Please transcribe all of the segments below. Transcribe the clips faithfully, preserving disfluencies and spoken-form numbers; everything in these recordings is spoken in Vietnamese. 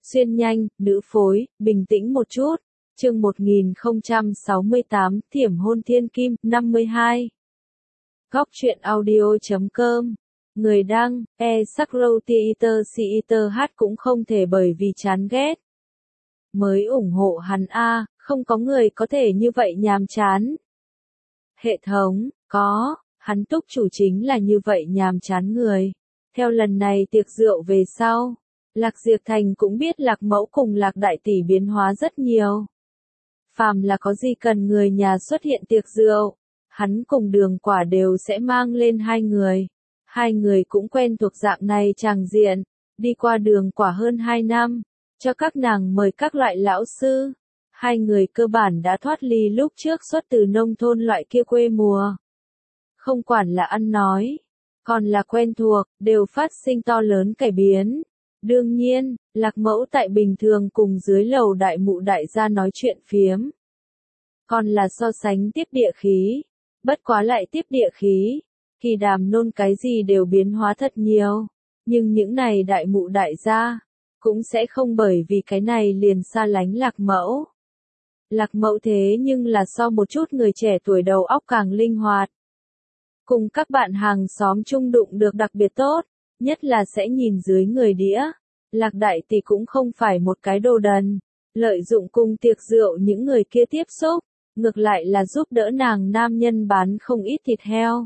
Xuyên nhanh, nữ phối, bình tĩnh một chút. Chương một nghìn không trăm sáu mươi tám, Thiểm hôn thiên kim, năm mươi hai. Góc truyện audio chấm com. Người đăng, e sắc râu theater theater hát cũng không thể bởi vì chán ghét. Mới ủng hộ hắn a, không có người có thể như vậy nhàm chán. Hệ thống, có, hắn túc chủ chính là như vậy nhàm chán người. Theo lần này tiệc rượu về sau, Lạc Diệp Thành cũng biết Lạc Mẫu cùng Lạc Đại Tỷ biến hóa rất nhiều. Phàm là có gì cần người nhà xuất hiện tiệc rượu, hắn cùng Đường Quả đều sẽ mang lên hai người. Hai người cũng quen thuộc dạng này tràng diện, đi qua Đường Quả hơn hai năm, cho các nàng mời các loại lão sư. Hai người cơ bản đã thoát ly lúc trước xuất từ nông thôn loại kia quê mùa. Không quản là ăn nói, còn là quen thuộc, đều phát sinh to lớn cải biến. Đương nhiên, Lạc Mẫu tại bình thường cùng dưới lầu đại mụ đại gia nói chuyện phiếm. Còn là so sánh tiếp địa khí. Bất quá lại tiếp địa khí. Kỳ đàm nôn cái gì đều biến hóa thật nhiều. Nhưng những này đại mụ đại gia, cũng sẽ không bởi vì cái này liền xa lánh Lạc Mẫu. Lạc Mẫu thế nhưng là so một chút người trẻ tuổi đầu óc càng linh hoạt. Cùng các bạn hàng xóm chung đụng được đặc biệt tốt, nhất là sẽ nhìn dưới người đĩa. Lạc Đại Tỷ cũng không phải một cái đồ đần, lợi dụng cùng tiệc rượu những người kia tiếp xúc, ngược lại là giúp đỡ nàng nam nhân bán không ít thịt heo.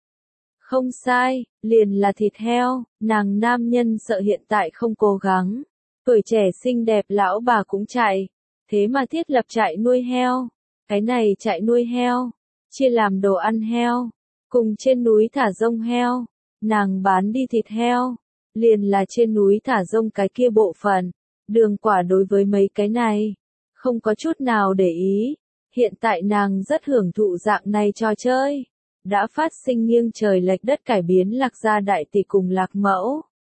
Không sai, liền là thịt heo, nàng nam nhân sợ hiện tại không cố gắng, tuổi trẻ xinh đẹp lão bà cũng chạy, thế mà thiết lập trại nuôi heo. Cái này trại nuôi heo, chia làm đồ ăn heo, cùng trên núi thả rông heo, nàng bán đi thịt heo, liền là trên núi thả rông cái kia bộ phận. Đường Quả đối với mấy cái này, không có chút nào để ý, hiện tại nàng rất hưởng thụ dạng này trò chơi, đã phát sinh nghiêng trời lệch đất cải biến Lạc gia đại tỷ cùng Lạc Mẫu.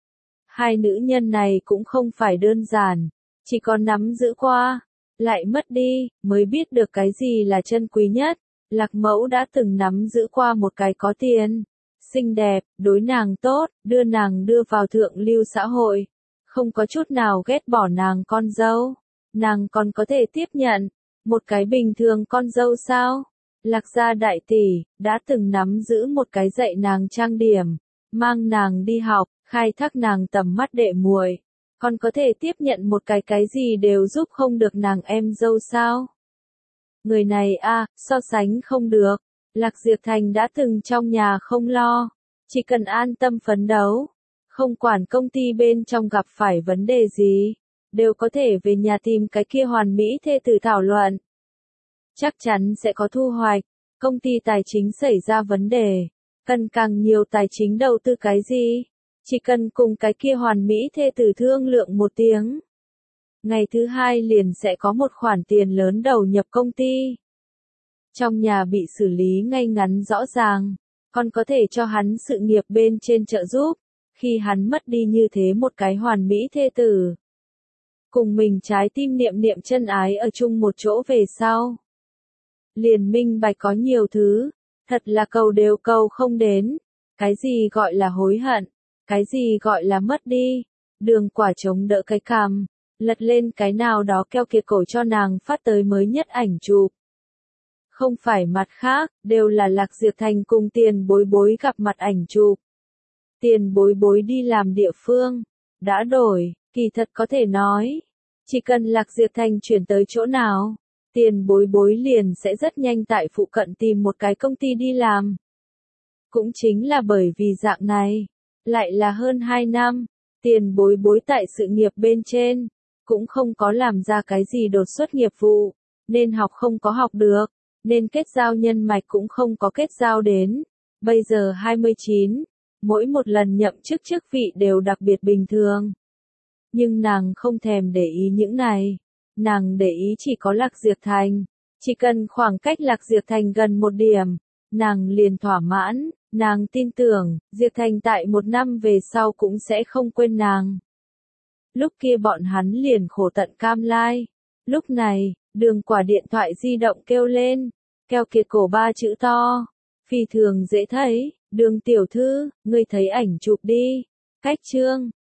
Hai nữ nhân này cũng không phải đơn giản, chỉ có nắm giữ qua, lại mất đi, mới biết được cái gì là chân quý nhất. Lạc Mẫu đã từng nắm giữ qua một cái có tiền, xinh đẹp, đối nàng tốt, đưa nàng đưa vào thượng lưu xã hội, không có chút nào ghét bỏ nàng con dâu. Nàng còn có thể tiếp nhận một cái bình thường con dâu sao? Lạc gia đại tỷ đã từng nắm giữ một cái dạy nàng trang điểm, mang nàng đi học, khai thác nàng tầm mắt đệ muội, còn có thể tiếp nhận một cái cái gì đều giúp không được nàng em dâu sao? Người này a, à, so sánh không được. Lạc Diệp Thành đã từng trong nhà không lo, chỉ cần an tâm phấn đấu, không quản công ty bên trong gặp phải vấn đề gì, đều có thể về nhà tìm cái kia hoàn mỹ thê tử thảo luận. Chắc chắn sẽ có thu hoạch. Công ty tài chính xảy ra vấn đề, cần càng nhiều tài chính đầu tư cái gì, chỉ cần cùng cái kia hoàn mỹ thê tử thương lượng một tiếng, ngày thứ hai liền sẽ có một khoản tiền lớn đầu nhập công ty. Trong nhà bị xử lý ngay ngắn rõ ràng, còn có thể cho hắn sự nghiệp bên trên trợ giúp, khi hắn mất đi như thế một cái hoàn mỹ thê tử. Cùng mình trái tim niệm niệm chân ái ở chung một chỗ về sau. Liền minh bạch có nhiều thứ, thật là cầu đều cầu không đến. Cái gì gọi là hối hận, cái gì gọi là mất đi. Đường Quả chống đỡ cái cằm, lật lên cái nào đó keo kiệt cổ cho nàng phát tới mới nhất ảnh chụp. Không phải mặt khác, đều là Lạc Diệp Thành cùng Tiền Bối Bối gặp mặt ảnh chụp. Tiền Bối Bối đi làm địa phương, đã đổi, kỳ thật có thể nói, chỉ cần Lạc Diệp Thành chuyển tới chỗ nào, Tiền Bối Bối liền sẽ rất nhanh tại phụ cận tìm một cái công ty đi làm. Cũng chính là bởi vì dạng này, lại là hơn hai năm, Tiền Bối Bối tại sự nghiệp bên trên, cũng không có làm ra cái gì đột xuất nghiệp vụ, nên học không có học được, nên kết giao nhân mạch cũng không có kết giao đến. Bây giờ hai mươi chín, mỗi một lần nhậm chức chức vị đều đặc biệt bình thường. Nhưng nàng không thèm để ý những này, nàng để ý chỉ có Lạc Diệp Thành, chỉ cần khoảng cách Lạc Diệp Thành gần một điểm, nàng liền thỏa mãn, nàng tin tưởng, Diệp Thành tại một năm về sau cũng sẽ không quên nàng. Lúc kia bọn hắn liền khổ tận cam lai, lúc này, Đường Quả điện thoại di động kêu lên, keo kiệt cổ ba chữ to, phi thường dễ thấy. Đường tiểu thư, ngươi thấy ảnh chụp đi, cách chương,